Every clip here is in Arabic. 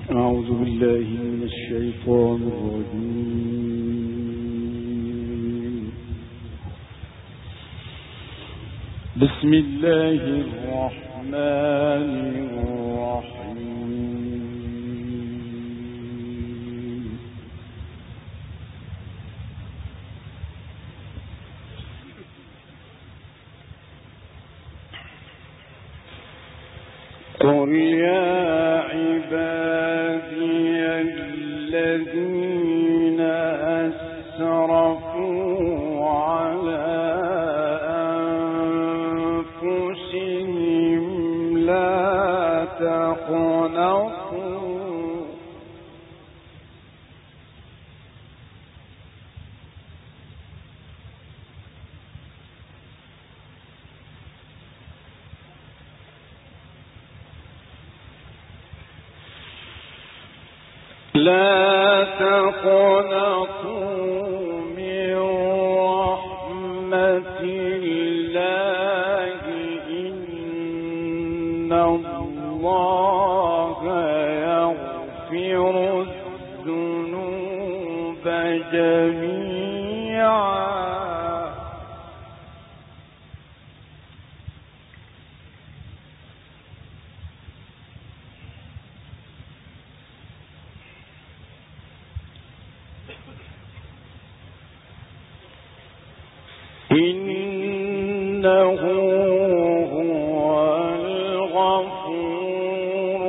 أعوذ بالله من الشيطان الرجيم. بسم الله الرحمن الرحيم. قل يا عبادي الذين أسرفوا على أنفسهم لا تقنطوا من رحمة الله إن الله يغفر الذنوب جميعا إنه هو الغفور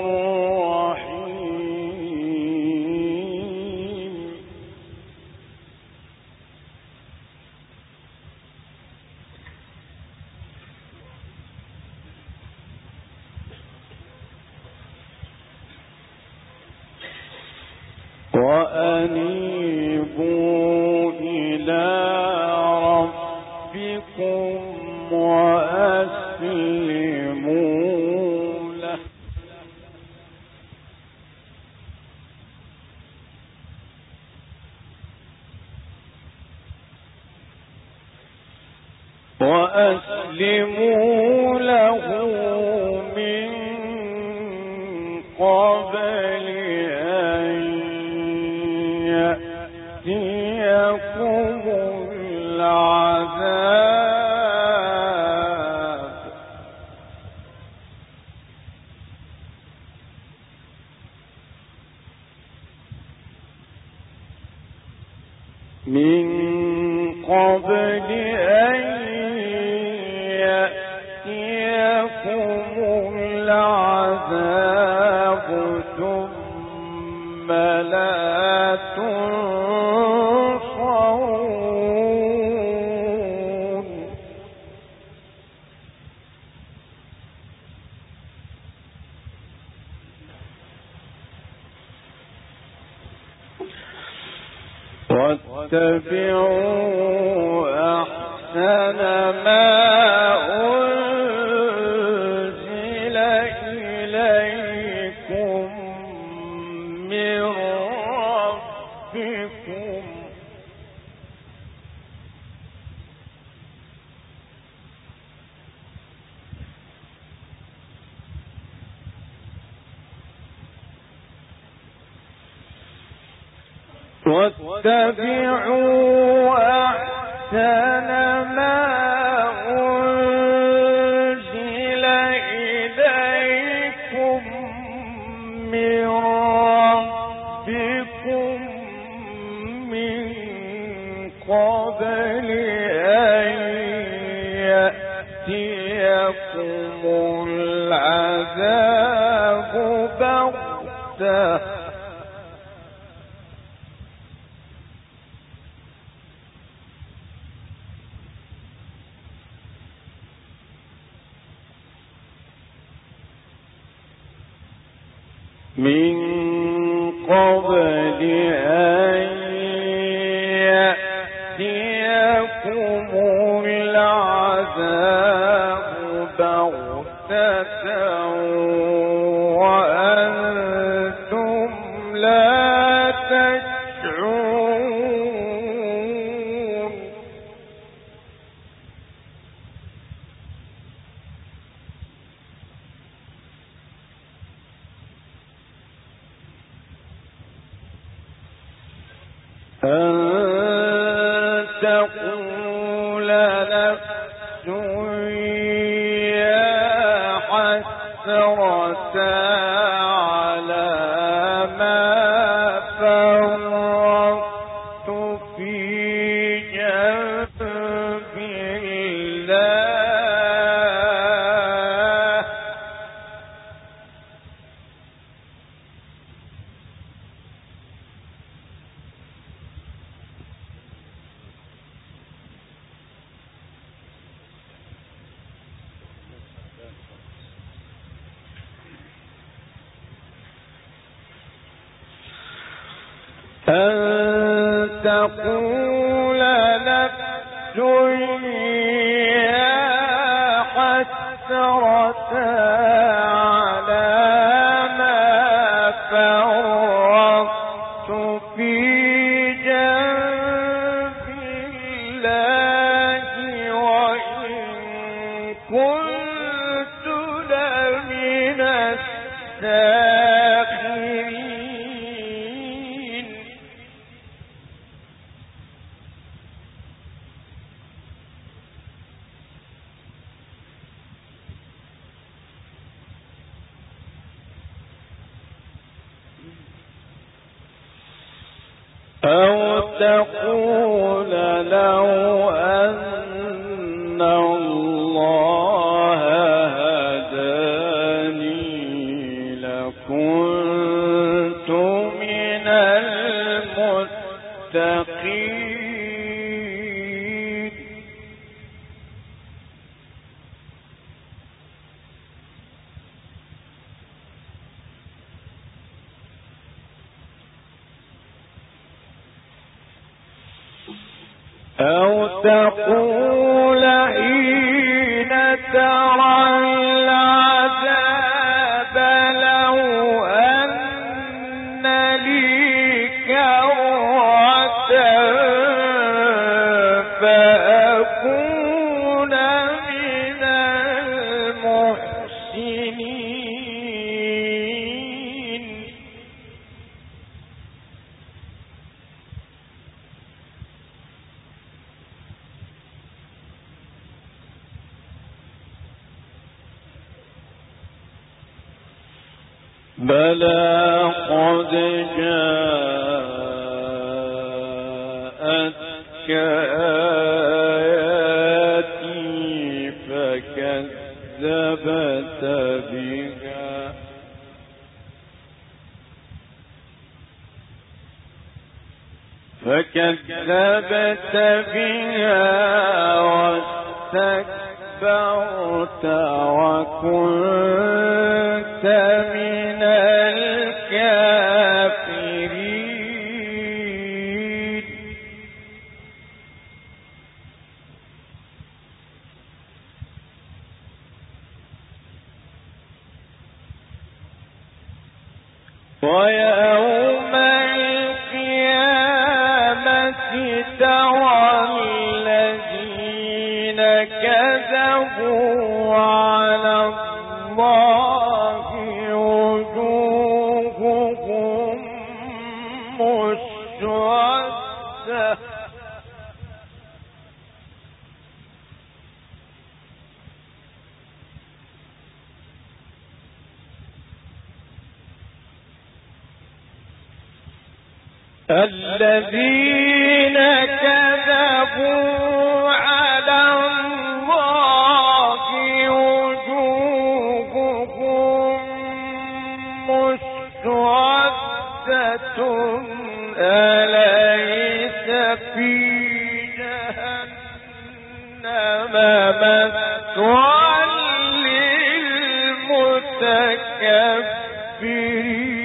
الرحيم. وأنيبوا إلى وأسلموا له من قبل أن يأتيكم العذاب ثم لا تنصرون. واتبعوا أحسن ما أنزل إليكم من ربكم واتبعوا أحسن ما أنزل إليكم من ربكم من قبل أن يأتيكم العذاب بغتة من قبل أن يأتيكم العذاب بغتة وأنتم لا تشعرون. أن تقول نفس يا حسرة على ما فرطت في جنب الله. أن تقول نفس يا حسرة على ما فرطت في جنب الله وإن كنت لمن الساخرين. أو تقول لو أن الله هداني لكنت من المتقين. أو تقول حين ترى العذاب لو أن لي كرة فأكون من المحسنين. بلى قد جاءتك آياتي فكذبت بها واستكبرت وكنت من الكافرين. ويوم القيامة ترى الذين كذبوا على الله وجوههم مسودة الذين كذبوا على الله وجوههم مسودة أليس في جهنم مثوى للمتكبرين.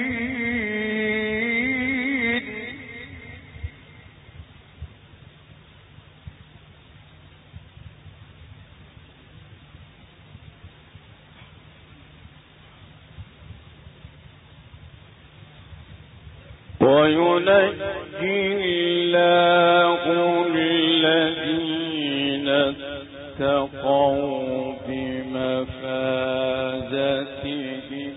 وينجي الله الذين اتقوا بمفازتهم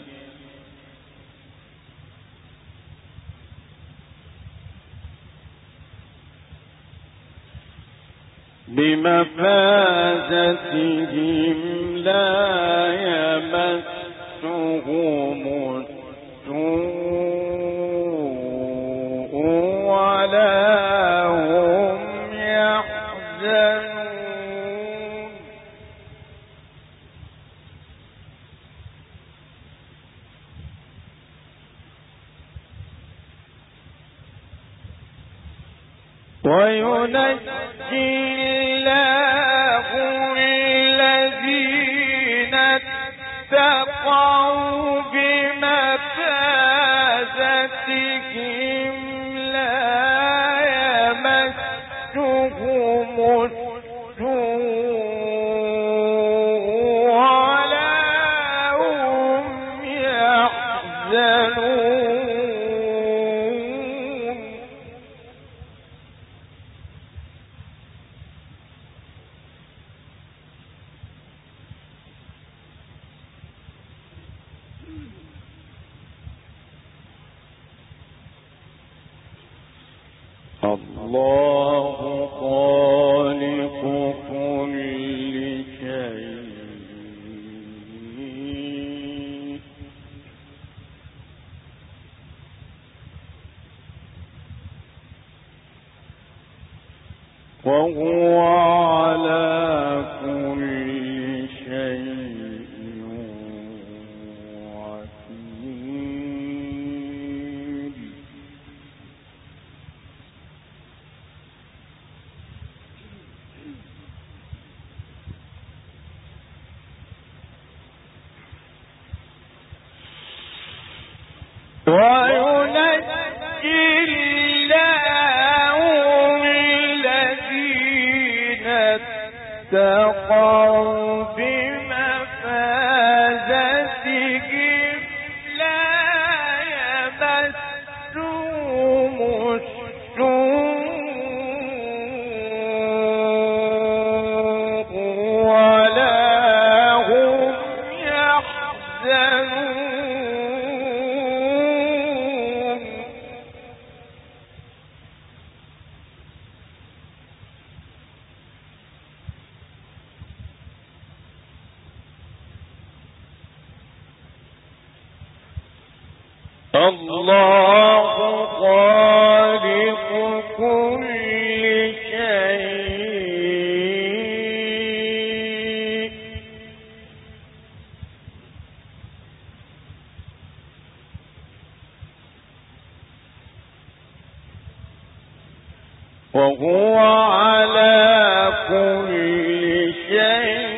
بمفازتهم لا يمسهم السوء ولا هم يحزنون وينجي الله الذين اتقوا بمفازتهم لا يمسهم السوء ولا هم يحزنون الله خالق كل شيء وهو على كل شيء وكيل وينجي الله الذين اتقوا بمفازتهم لا يمسهم السوء ولا هم يحزنون الله خالق كل شيء وهو على كل شيء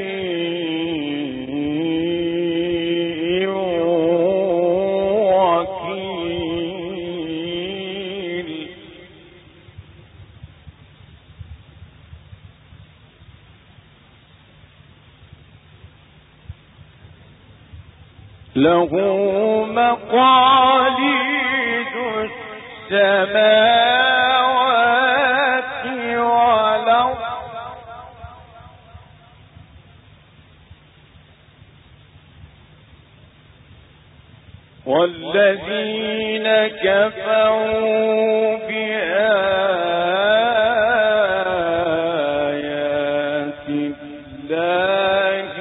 له مقاليد السماوات والأرض والذين كفروا بآيات الله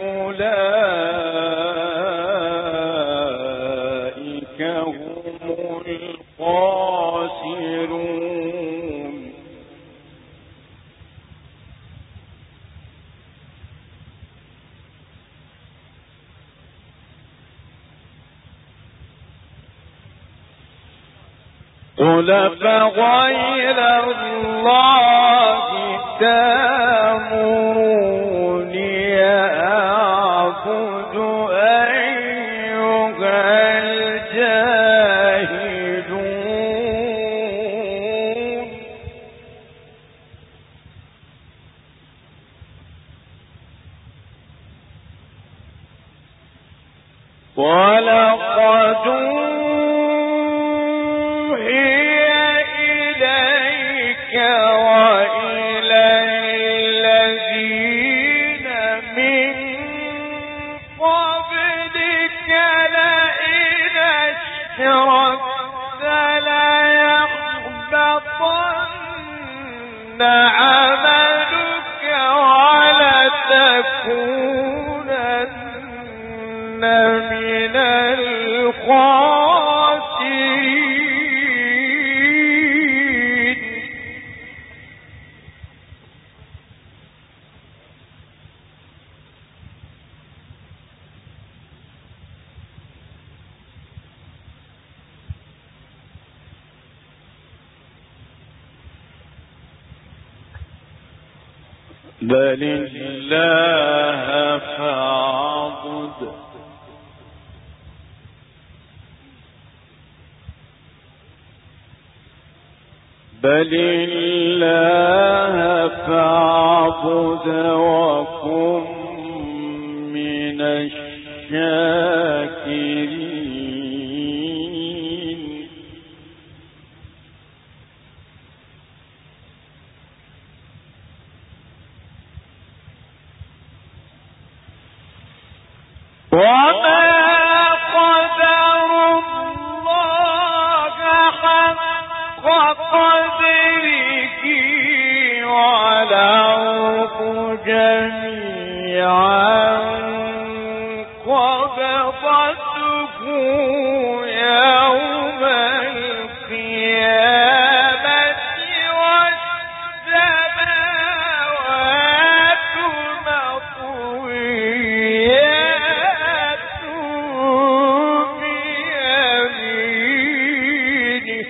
أولئك هم الخاسرون قل فغير الله تأمروني أعبد أيها الجاهلون ولقد وإلى الذين من قبلك لئن أشركت ليحبطن عملك بل الله فاعبد وكن من الشاكرين. وما قدر الله حق قدره والأرض جميعا قبضته يوم القيامة والسماوات مطويات بيمينه.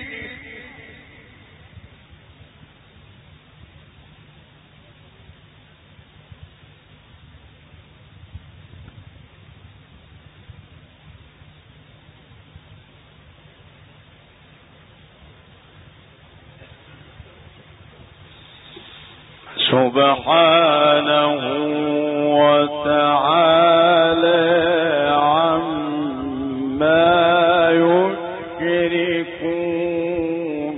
سبحانه وتعالى عما يشركون.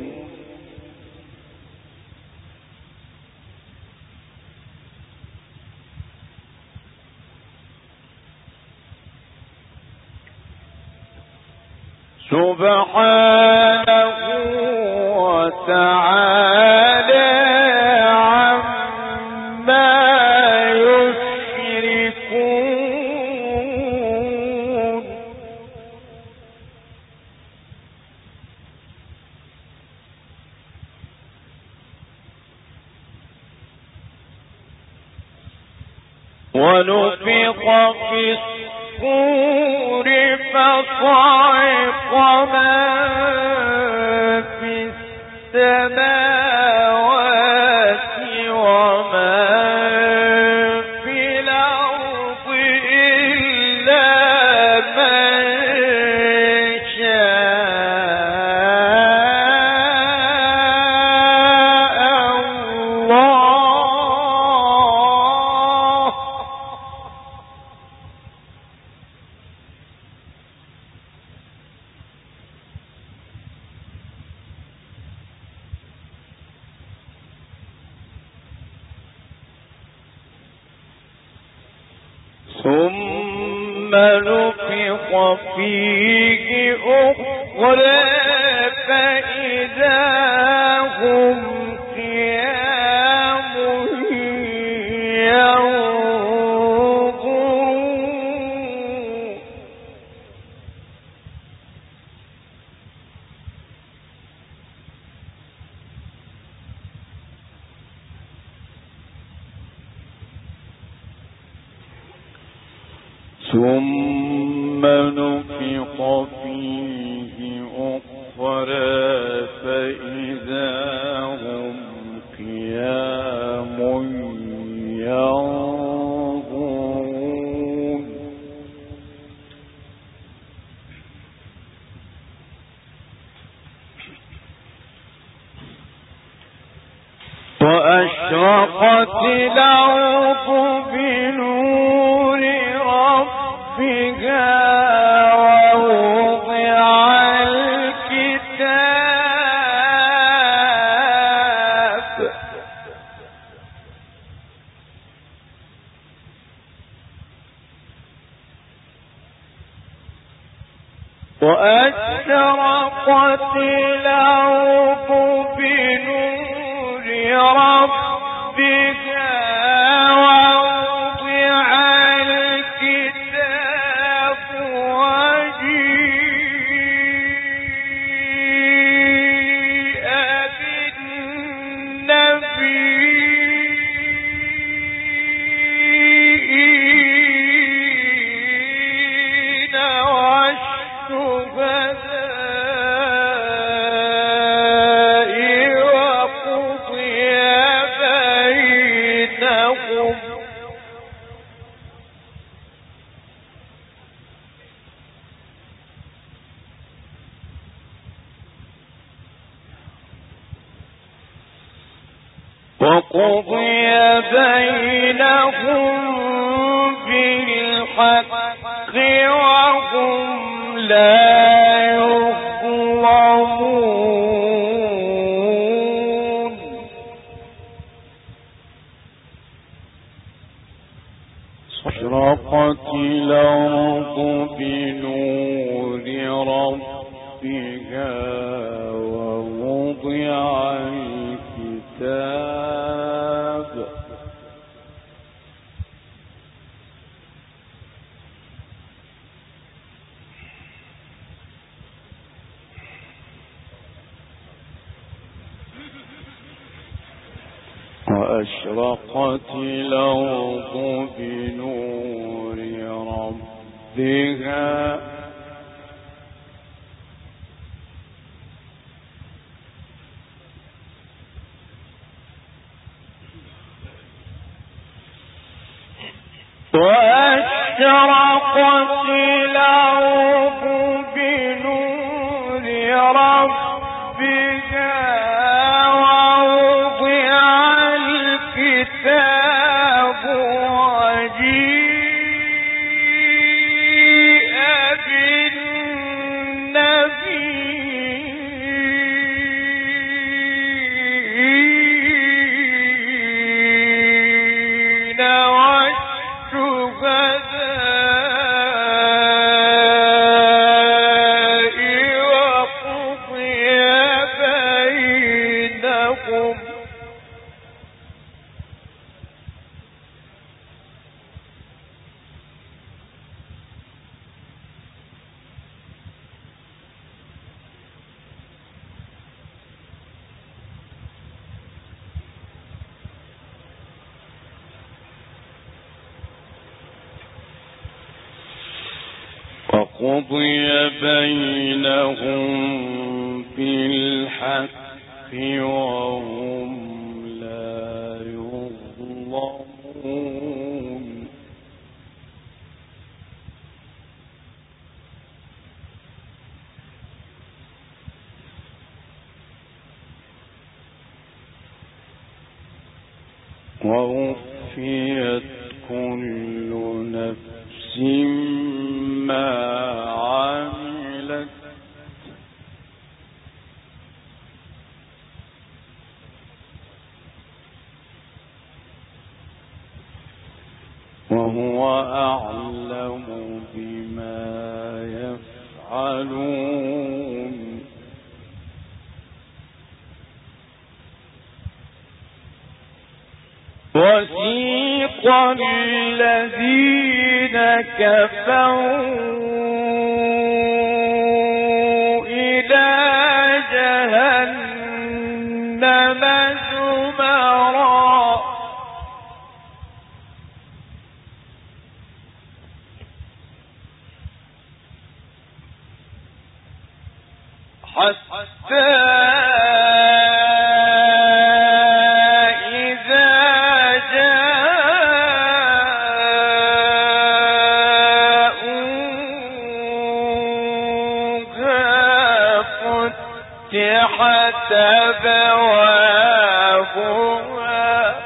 سبحانه وتعالى ونفخ في الصور فصعق من في السماوات ومن في الأرض إلا من شاء الله. ثم نفخ فيه أخرى فإذا هم قيام ينظرون. ثم نفخ فيه أخرى فإذا هم قيام ينظرون. وأشرقت الأرض بنور ربها ووضع الكتاب وأشرقت الأرض بنور ربها ووضع الكتاب وجيء وقضي بينهم بالحق وهم لا يظلمون أشرقت الأرض بنور ربها ووضع الكتاب وأشرقت الأرض بنور ربها وأشرقت الأرض بنور ربها ووضع الكتاب وجيء بالنبيين وقضي بينهم بالحق وهم لا يظلمون ووفيت كل نفس ما عملت وهو أعلم بما يفعلون وسيق الذين كفروا إلى جهنم زمرا حتى فتحت أبوابها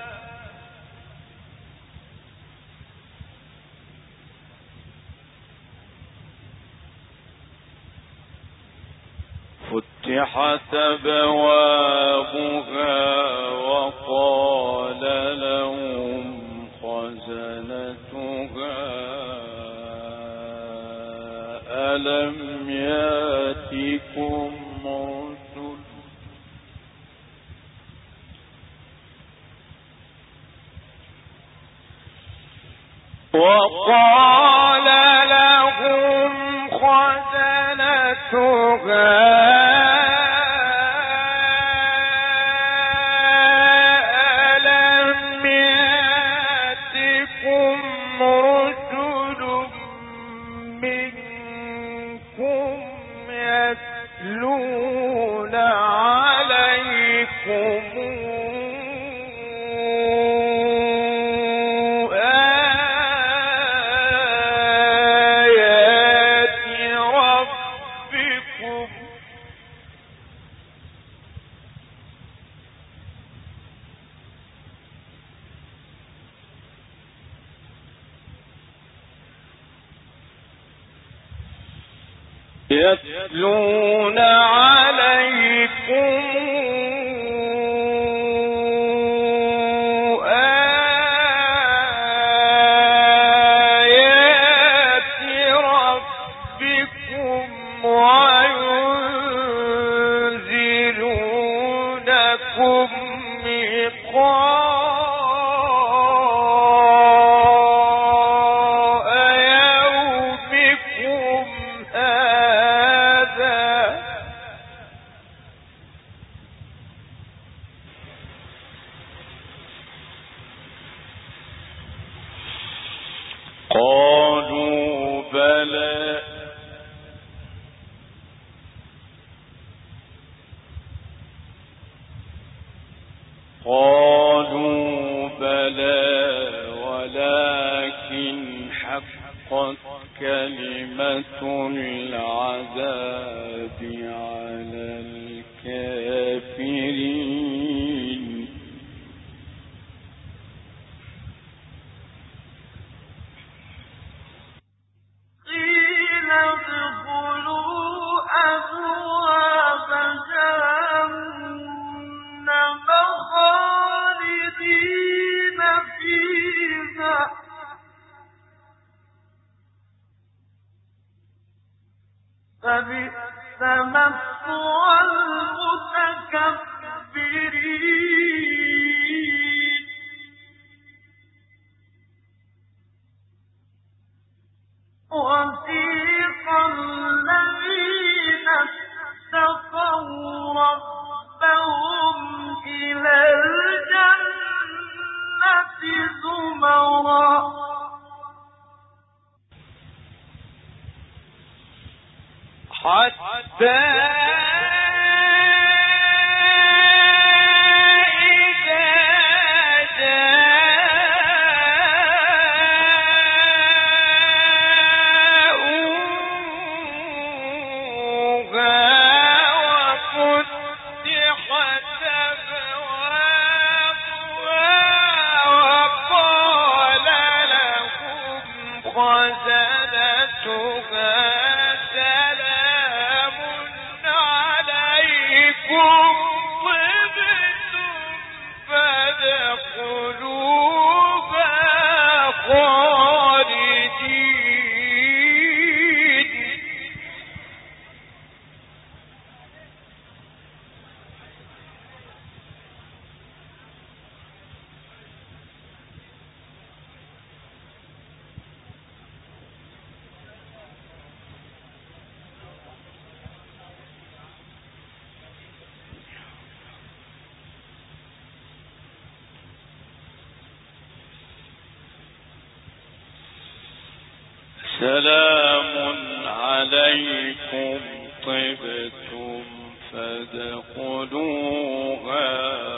وقال لهم خزنتها ألم يأتكم رسل وقال لهم خزنتها يتلون عليكم آيات ربكم يتلون عليكم قالوا بلى ولكن حقت كلمة العذاب على الكافرين قيل ادخلوا أبواب جهنم خالدين فيها فبئس مثوى المتكبرين وسيق الذين اتقوا ربهم إلى الجنة زمرا حتى سلام عليكم طبتم فادخلوها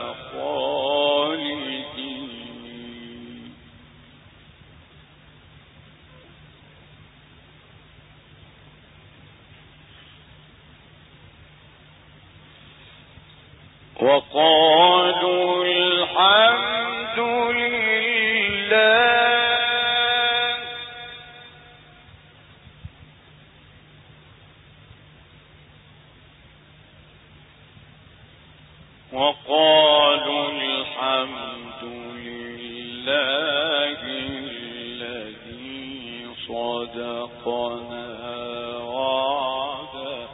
خالدين وقالوا الحمد لله الذي صدقنا وعده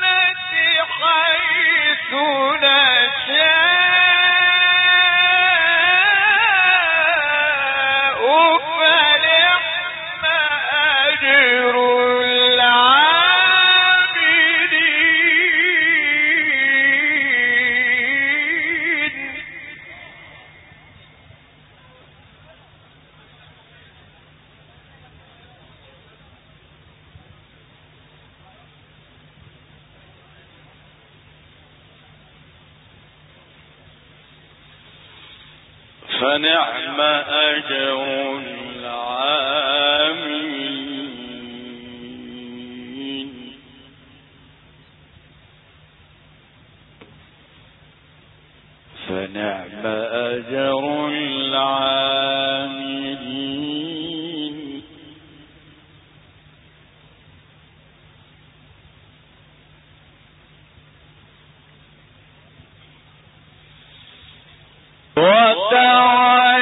حيث نشاء فنعم أجر العاملين فنعم أجر العاملين وترى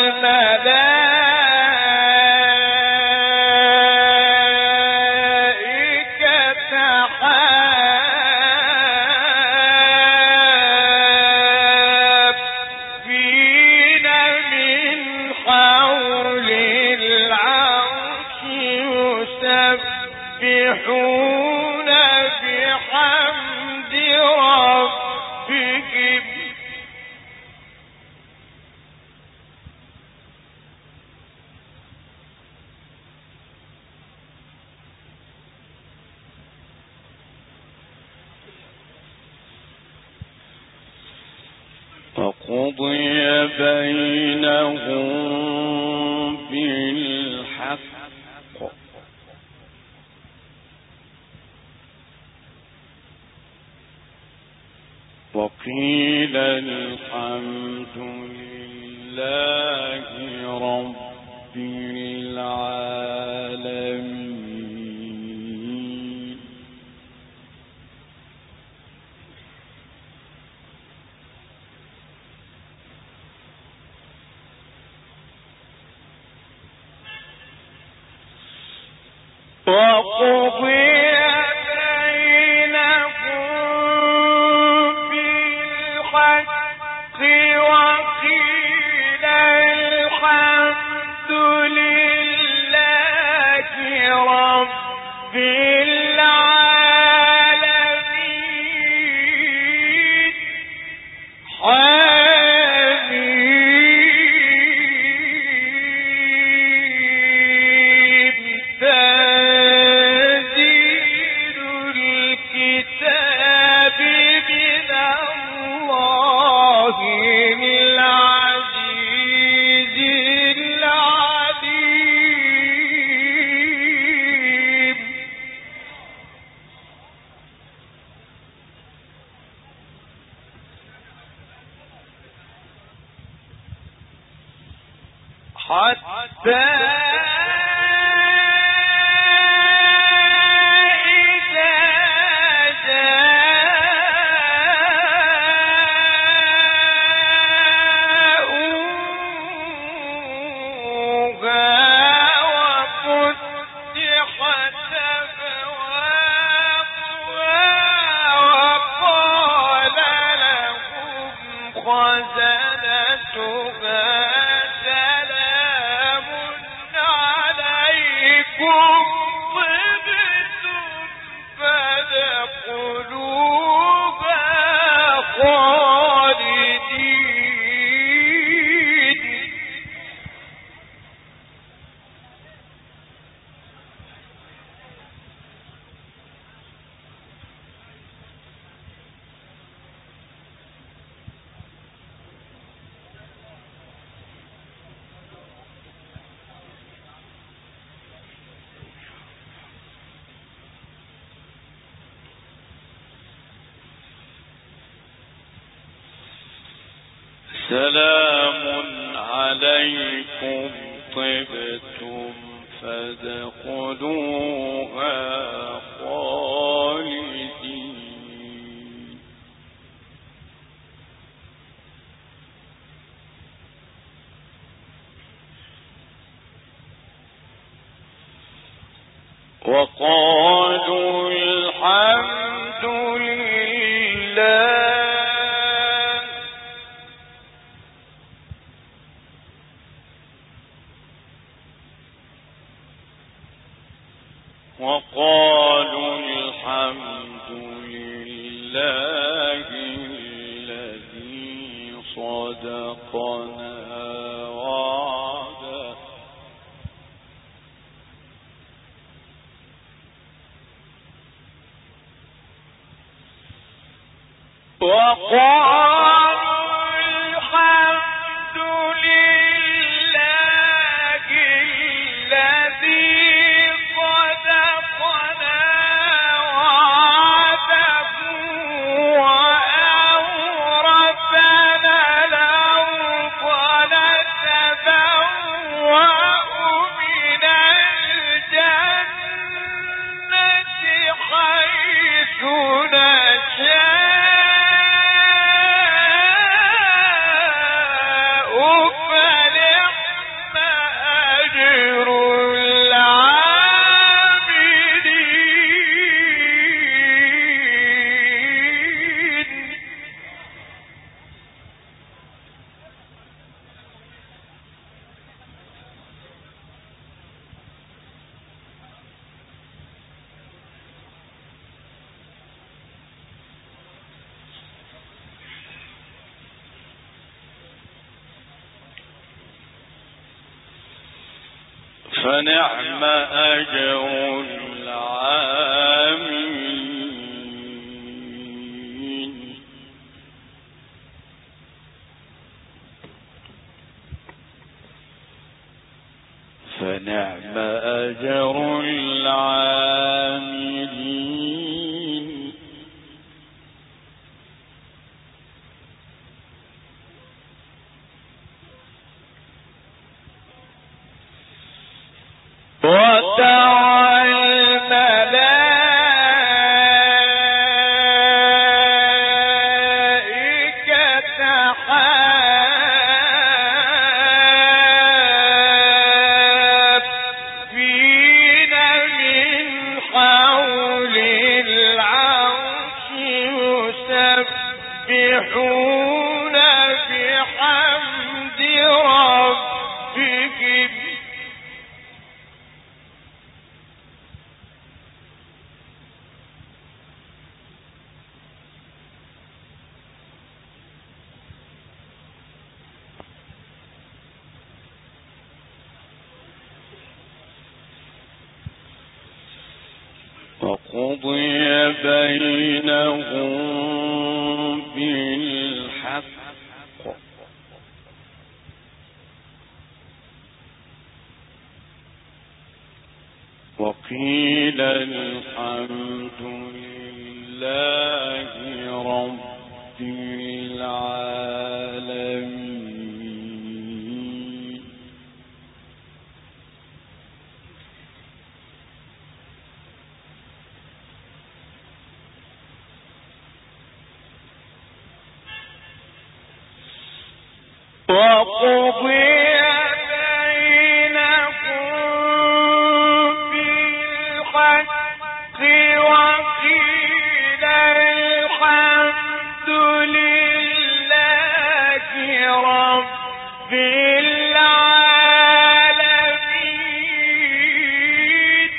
الملائكة حافين من حول العرش يسبحون بحمد ربهم وقضي بينهم بالحق وقيل الحمد لله رب العالمين وقضي بينهم بالحق وقيل الحمد لله رب العالمين حتى إذا جاءوها وفتحت أبوابها وقال لهم خزنتها سلام عليكم طبتم فادخلوها خالدين وقالوا الحمد لله وقالوا الحمد لله الذي صدقنا وعده وقالوا الحمد لله فنعم أجر العاملين فنعم أجر العاملين وترى الملائكة حافين من حول العرش يسبحون بحمد ربهم وقضي بينهم بالحق وقيل الحمد لله رب العالمين وقضي بينهم بالحق وقيل الحمد لله رب العالمين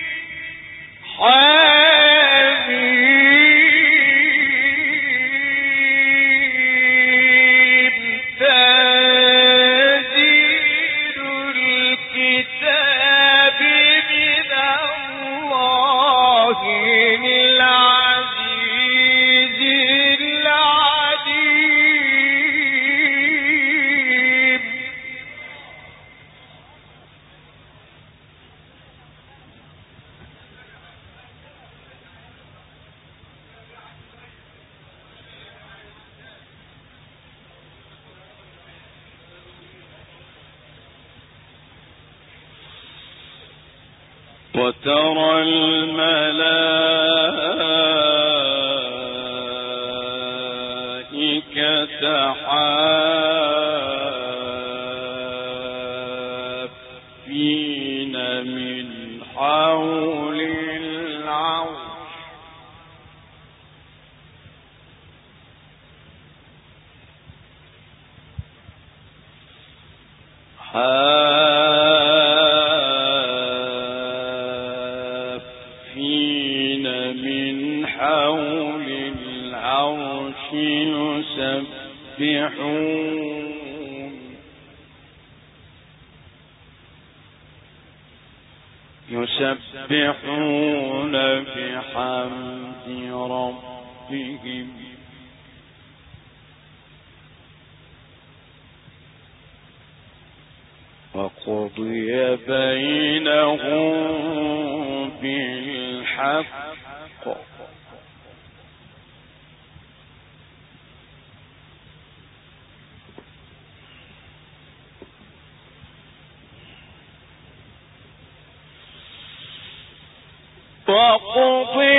وترى الملائكة حافين من حول العرش يسبحون بحمد ربهم وقضي بينهم بالحق وقضي